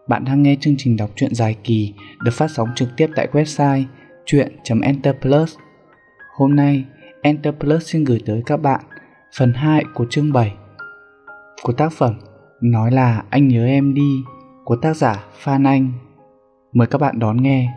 Bạn đang nghe chương trình đọc truyện dài kỳ được phát sóng trực tiếp tại website truyện.enterplus. Hôm nay, Enterplus xin gửi tới các bạn phần 2 của chương 7 của tác phẩm Nói là anh nhớ em đi của tác giả Phan Anh. Mời các bạn đón nghe.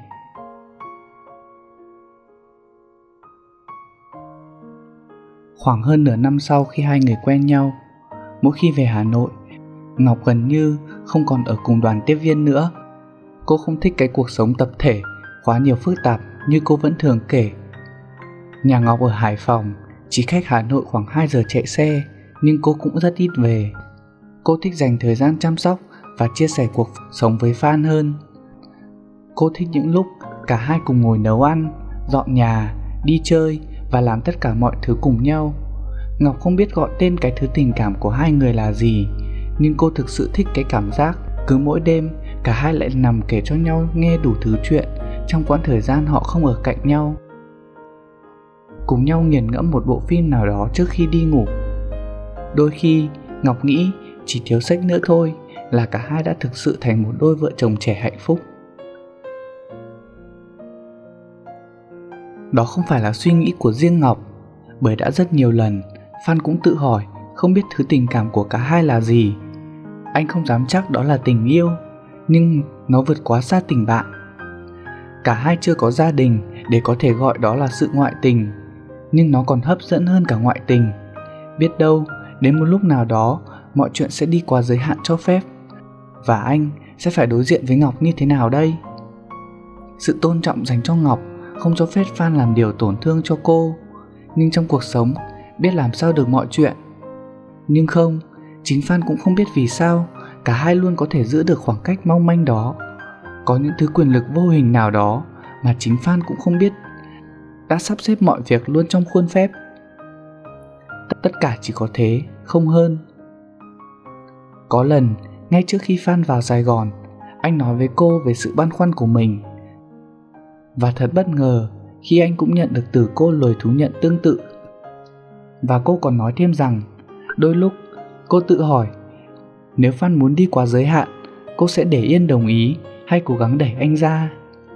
Khoảng hơn nửa năm sau khi hai người quen nhau, mỗi khi về Hà Nội, Ngọc gần như không còn ở cùng đoàn tiếp viên nữa. Cô không thích cái cuộc sống tập thể quá nhiều phức tạp như cô vẫn thường kể. Nhà Ngọc ở Hải Phòng, chỉ cách Hà Nội khoảng 2 giờ chạy xe, nhưng cô cũng rất ít về. Cô thích dành thời gian chăm sóc và chia sẻ cuộc sống với Phan hơn. Cô thích những lúc cả hai cùng ngồi nấu ăn, dọn nhà, đi chơi và làm tất cả mọi thứ cùng nhau. Ngọc không biết gọi tên cái thứ tình cảm của hai người là gì, nhưng cô thực sự thích cái cảm giác cứ mỗi đêm cả hai lại nằm kể cho nhau nghe đủ thứ chuyện trong quãng thời gian họ không ở cạnh nhau. Cùng nhau nghiền ngẫm một bộ phim nào đó trước khi đi ngủ. Đôi khi Ngọc nghĩ chỉ thiếu sách nữa thôi là cả hai đã thực sự thành một đôi vợ chồng trẻ hạnh phúc. Đó không phải là suy nghĩ của riêng Ngọc, bởi đã rất nhiều lần Phan cũng tự hỏi không biết thứ tình cảm của cả hai là gì. Anh không dám chắc đó là tình yêu, nhưng nó vượt quá xa tình bạn. Cả hai chưa có gia đình để có thể gọi đó là sự ngoại tình, nhưng nó còn hấp dẫn hơn cả ngoại tình. Biết đâu đến một lúc nào đó mọi chuyện sẽ đi qua giới hạn cho phép, và anh sẽ phải đối diện với Ngọc như thế nào đây? Sự tôn trọng dành cho Ngọc không cho phép Phan làm điều tổn thương cho cô, nhưng trong cuộc sống biết làm sao được mọi chuyện. Nhưng không, chính Phan cũng không biết vì sao cả hai luôn có thể giữ được khoảng cách mong manh đó. Có những thứ quyền lực vô hình nào đó mà chính Phan cũng không biết đã sắp xếp mọi việc luôn trong khuôn phép. Tất cả chỉ có thế, không hơn. Có lần, ngay trước khi Phan vào Sài Gòn, anh nói với cô về sự băn khoăn của mình. Và thật bất ngờ khi anh cũng nhận được từ cô lời thú nhận tương tự. Và cô còn nói thêm rằng đôi lúc cô tự hỏi nếu Phan muốn đi quá giới hạn, cô sẽ để yên đồng ý hay cố gắng đẩy anh ra.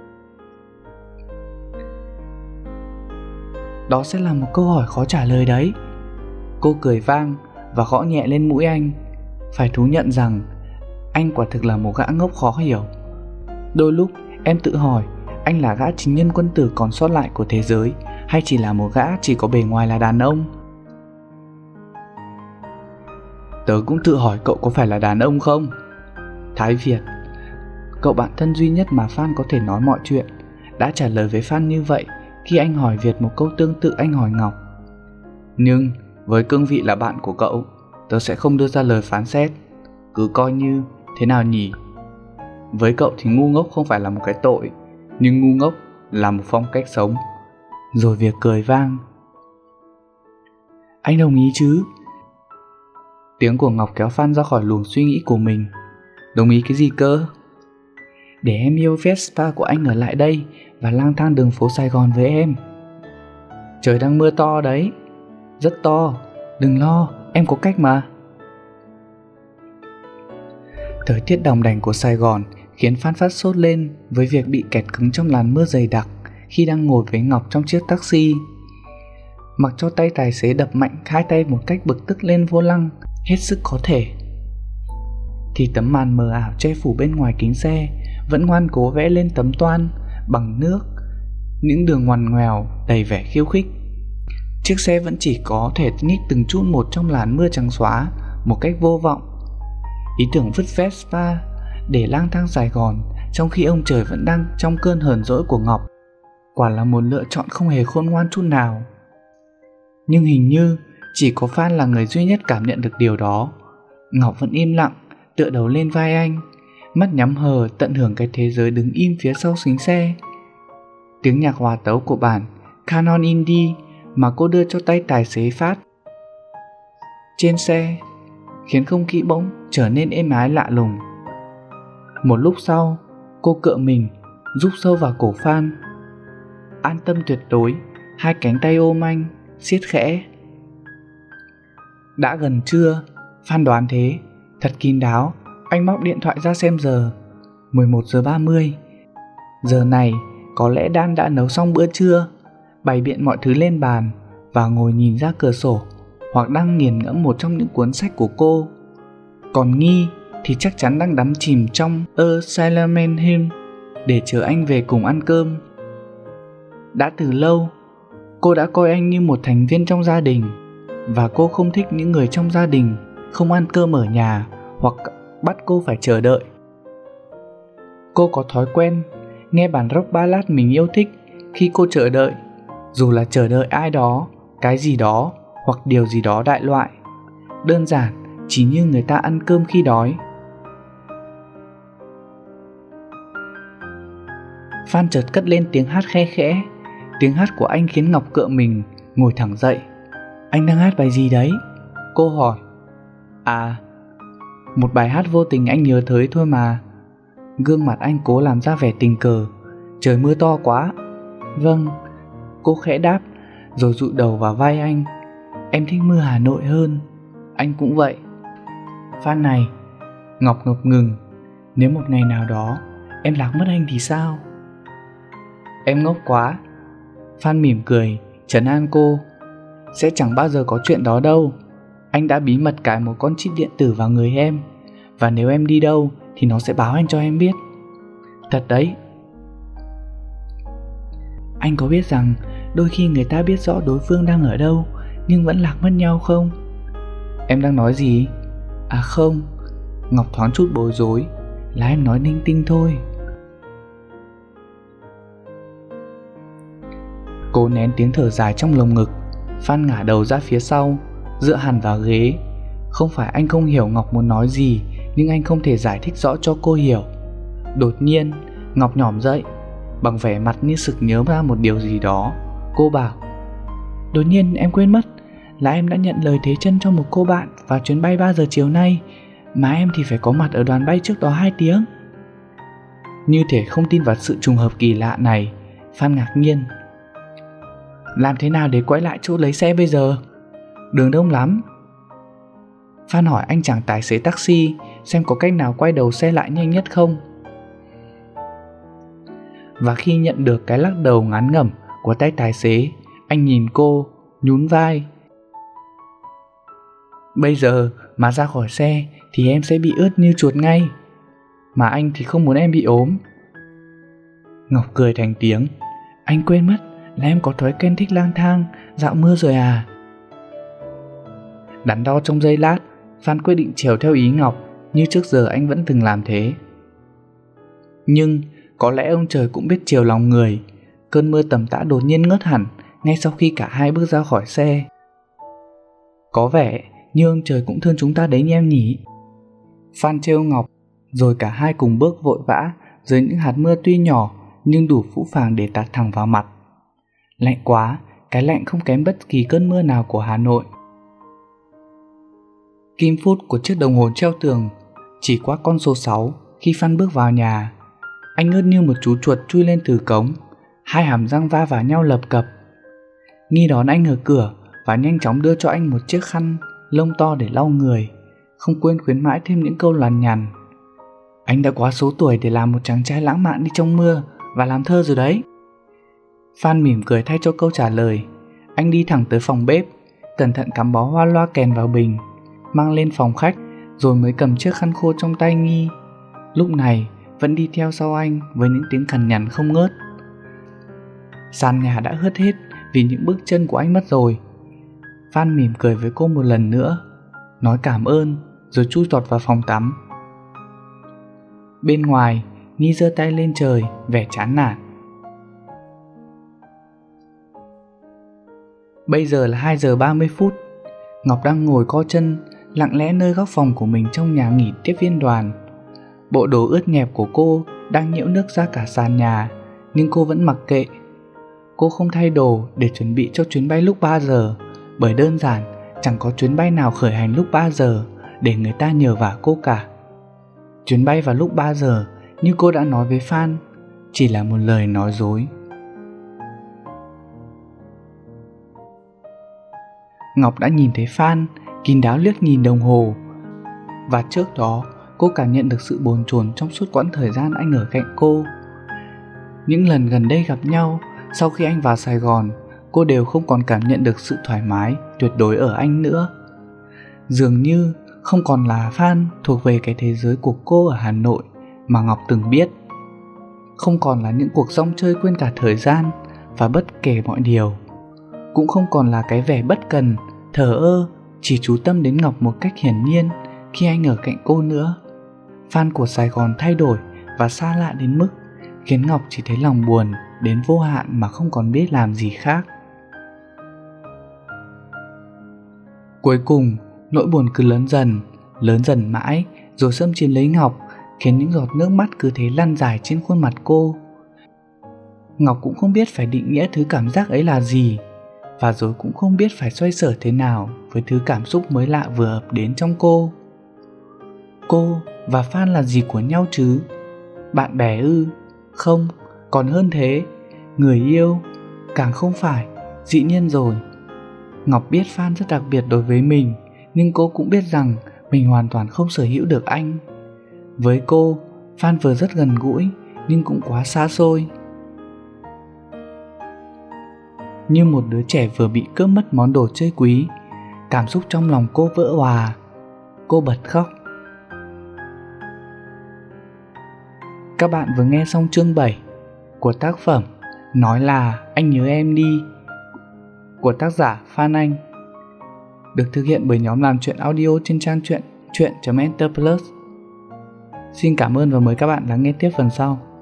Đó sẽ là một câu hỏi khó trả lời đấy. Cô cười vang và gõ nhẹ lên mũi anh. Phải thú nhận rằng anh quả thực là một gã ngốc khó hiểu. Đôi lúc em tự hỏi anh là gã chính nhân quân tử còn sót lại của thế giới, hay chỉ là một gã chỉ có bề ngoài là đàn ông. Tớ cũng tự hỏi cậu có phải là đàn ông không? Thái Việt, cậu bạn thân duy nhất mà Phan có thể nói mọi chuyện, đã trả lời với Phan như vậy khi anh hỏi Việt một câu tương tự anh hỏi Ngọc. Nhưng với cương vị là bạn của cậu, tớ sẽ không đưa ra lời phán xét. Cứ coi như thế nào nhỉ? Với cậu thì ngu ngốc không phải là một cái tội, nhưng ngu ngốc là một phong cách sống. Rồi Việt cười vang. Anh đồng ý chứ? Tiếng của Ngọc kéo Phan ra khỏi luồng suy nghĩ của mình. Đồng ý cái gì cơ? Để em yêu Vespa của anh ở lại đây và lang thang đường phố Sài Gòn với em. Trời đang mưa to đấy. Rất to. Đừng lo, em có cách mà. Thời tiết đòng đành của Sài Gòn khiến Phan phát sốt lên với việc bị kẹt cứng trong làn mưa dày đặc khi đang ngồi với Ngọc trong chiếc taxi. Mặc cho tay tài xế đập mạnh hai tay một cách bực tức lên vô lăng hết sức có thể, thì tấm màn mờ ảo che phủ bên ngoài kính xe vẫn ngoan cố vẽ lên tấm toan bằng nước những đường ngoằn ngoèo đầy vẻ khiêu khích. Chiếc xe vẫn chỉ có thể nhích từng chút một trong làn mưa trắng xóa một cách vô vọng. Ý tưởng vứt Vespa để lang thang Sài Gòn trong khi ông trời vẫn đang trong cơn hờn dỗi của Ngọc quả là một lựa chọn không hề khôn ngoan chút nào. Nhưng hình như chỉ có Phan là người duy nhất cảm nhận được điều đó. Ngọc vẫn im lặng, tựa đầu lên vai anh, mắt nhắm hờ tận hưởng cái thế giới đứng im phía sau kính xe. Tiếng nhạc hòa tấu của bản Canon Indie mà cô đưa cho tay tài xế phát trên xe khiến không khí bỗng trở nên êm ái lạ lùng. Một lúc sau, cô cựa mình rúc sâu vào cổ Phan, an tâm tuyệt đối, hai cánh tay ôm anh siết khẽ. Đã gần trưa, Phan đoán thế. Thật kín đáo, anh móc điện thoại ra xem giờ. 11 giờ 30. Giờ này có lẽ Dan đã nấu xong bữa trưa, bày biện mọi thứ lên bàn và ngồi nhìn ra cửa sổ hoặc đang nghiền ngẫm một trong những cuốn sách của cô. Còn Nghi thì chắc chắn đang đắm chìm trong A Silent Hymn để chờ anh về cùng ăn cơm. Đã từ lâu, cô đã coi anh như một thành viên trong gia đình, và cô không thích những người trong gia đình không ăn cơm ở nhà hoặc bắt cô phải chờ đợi. Cô có thói quen nghe bản rock ballad mình yêu thích khi cô chờ đợi, dù là chờ đợi ai đó, cái gì đó hoặc điều gì đó đại loại. Đơn giản chỉ như người ta ăn cơm khi đói. Phan chợt cất lên tiếng hát khe khẽ. Tiếng hát của anh khiến Ngọc cựa mình, ngồi thẳng dậy. Anh đang hát bài gì đấy? Cô hỏi. À, một bài hát vô tình anh nhớ tới thôi mà. Gương mặt anh cố làm ra vẻ tình cờ. Trời mưa to quá. Vâng, cô khẽ đáp, rồi dụi đầu vào vai anh. Em thích mưa Hà Nội hơn. Anh cũng vậy. Phan này. Ngọc ngập ngừng. Nếu một ngày nào đó em lạc mất anh thì sao? Em ngốc quá. Phan mỉm cười, trấn an cô. Sẽ chẳng bao giờ có chuyện đó đâu. Anh đã bí mật cài một con chip điện tử vào người em, và nếu em đi đâu thì nó sẽ báo anh cho em biết. Thật đấy. Anh có biết rằng đôi khi người ta biết rõ đối phương đang ở đâu nhưng vẫn lạc mất nhau không? Em đang nói gì? À không, Ngọc thoáng chút bối rối. Là em nói linh tinh thôi. Cô nén tiếng thở dài trong lồng ngực. Phan ngả đầu ra phía sau, dựa hẳn vào ghế. Không phải anh không hiểu Ngọc muốn nói gì, nhưng anh không thể giải thích rõ cho cô hiểu. Đột nhiên Ngọc nhỏm dậy, bằng vẻ mặt như sực nhớ ra một điều gì đó. Cô bảo. Đột nhiên em quên mất là em đã nhận lời thế chân cho một cô bạn vào chuyến bay 3 giờ chiều nay, mà em thì phải có mặt ở đoàn bay trước đó 2 tiếng. Như thể không tin vào sự trùng hợp kỳ lạ này, Phan ngạc nhiên. Làm thế nào để quay lại chỗ lấy xe bây giờ? Đường đông lắm. Phan hỏi anh chàng tài xế taxi xem có cách nào quay đầu xe lại nhanh nhất không. Và khi nhận được cái lắc đầu ngán ngẩm của tay tài xế, anh nhìn cô, nhún vai. Bây giờ mà ra khỏi xe thì em sẽ bị ướt như chuột ngay. Mà anh thì không muốn em bị ốm. Ngọc cười thành tiếng. Anh quên mất là em có thói quen thích lang thang, dạo mưa rồi à? Đắn đo trong giây lát, Phan quyết định chiều theo ý Ngọc, như trước giờ anh vẫn từng làm thế. Nhưng có lẽ ông trời cũng biết chiều lòng người. Cơn mưa tầm tã đột nhiên ngớt hẳn ngay sau khi cả hai bước ra khỏi xe. Có vẻ như ông trời cũng thương chúng ta đấy nha em nhỉ. Phan trêu Ngọc, rồi cả hai cùng bước vội vã dưới những hạt mưa tuy nhỏ nhưng đủ phũ phàng để tạt thẳng vào mặt. Lạnh quá, cái lạnh không kém bất kỳ cơn mưa nào của Hà Nội. Kim phút của chiếc đồng hồ treo tường chỉ qua con số 6 khi Phan bước vào nhà. Anh ướt như một chú chuột chui lên từ cống, hai hàm răng va vào nhau lập cập. Nghi đón anh ở cửa và nhanh chóng đưa cho anh một chiếc khăn lông to để lau người, không quên khuyến mãi thêm những câu lằn nhằn. Anh đã quá số tuổi để làm một chàng trai lãng mạn đi trong mưa và làm thơ rồi đấy. Phan mỉm cười thay cho câu trả lời. Anh đi thẳng tới phòng bếp, cẩn thận cắm bó hoa loa kèn vào bình, mang lên phòng khách, rồi mới cầm chiếc khăn khô trong tay Nghi. Lúc này vẫn đi theo sau anh với những tiếng cằn nhằn không ngớt. Sàn nhà đã ướt hết vì những bước chân của anh mất rồi. Phan mỉm cười với cô một lần nữa, nói cảm ơn, rồi chui tọt vào phòng tắm. Bên ngoài, Nghi giơ tay lên trời, vẻ chán nản. Bây giờ là 2 giờ 30 phút. Ngọc đang ngồi co chân lặng lẽ nơi góc phòng của mình trong nhà nghỉ tiếp viên đoàn. Bộ đồ ướt nhẹp của cô đang nhiễu nước ra cả sàn nhà, nhưng cô vẫn mặc kệ. Cô không thay đồ để chuẩn bị cho chuyến bay lúc 3 giờ, bởi đơn giản chẳng có chuyến bay nào khởi hành lúc 3 giờ để người ta nhờ vả cô cả. Chuyến bay vào lúc 3 giờ, như cô đã nói với Phan, chỉ là một lời nói dối. Ngọc đã nhìn thấy Phan kín đáo liếc nhìn đồng hồ, và trước đó cô cảm nhận được sự bồn chồn trong suốt quãng thời gian anh ở cạnh cô. Những lần gần đây gặp nhau, sau khi anh vào Sài Gòn, cô đều không còn cảm nhận được sự thoải mái tuyệt đối ở anh nữa. Dường như không còn là Phan thuộc về cái thế giới của cô ở Hà Nội mà Ngọc từng biết. Không còn là những cuộc rong chơi quên cả thời gian và bất kể mọi điều. Cũng không còn là cái vẻ bất cần, thờ ơ, chỉ chú tâm đến Ngọc một cách hiển nhiên khi anh ở cạnh cô nữa. Phan của Sài Gòn thay đổi và xa lạ đến mức khiến Ngọc chỉ thấy lòng buồn đến vô hạn mà không còn biết làm gì khác. Cuối cùng, nỗi buồn cứ lớn dần mãi rồi xâm chiếm lấy Ngọc, khiến những giọt nước mắt cứ thế lăn dài trên khuôn mặt cô. Ngọc cũng không biết phải định nghĩa thứ cảm giác ấy là gì, và rồi cũng không biết phải xoay sở thế nào với thứ cảm xúc mới lạ vừa ập đến trong cô. Cô và Phan là gì của nhau chứ? Bạn bè ư? Không, còn hơn thế, người yêu? Càng không phải, dĩ nhiên rồi. Ngọc biết Phan rất đặc biệt đối với mình, nhưng cô cũng biết rằng mình hoàn toàn không sở hữu được anh. Với cô, Phan vừa rất gần gũi, nhưng cũng quá xa xôi. Như một đứa trẻ vừa bị cướp mất món đồ chơi quý, cảm xúc trong lòng cô vỡ òa. Cô bật khóc. Các bạn vừa nghe xong chương 7 của tác phẩm Nói là anh nhớ em đi của tác giả Phan Anh, được thực hiện bởi nhóm làm truyện audio trên trang truyện.enterplus. Xin cảm ơn và mời các bạn lắng nghe tiếp phần sau.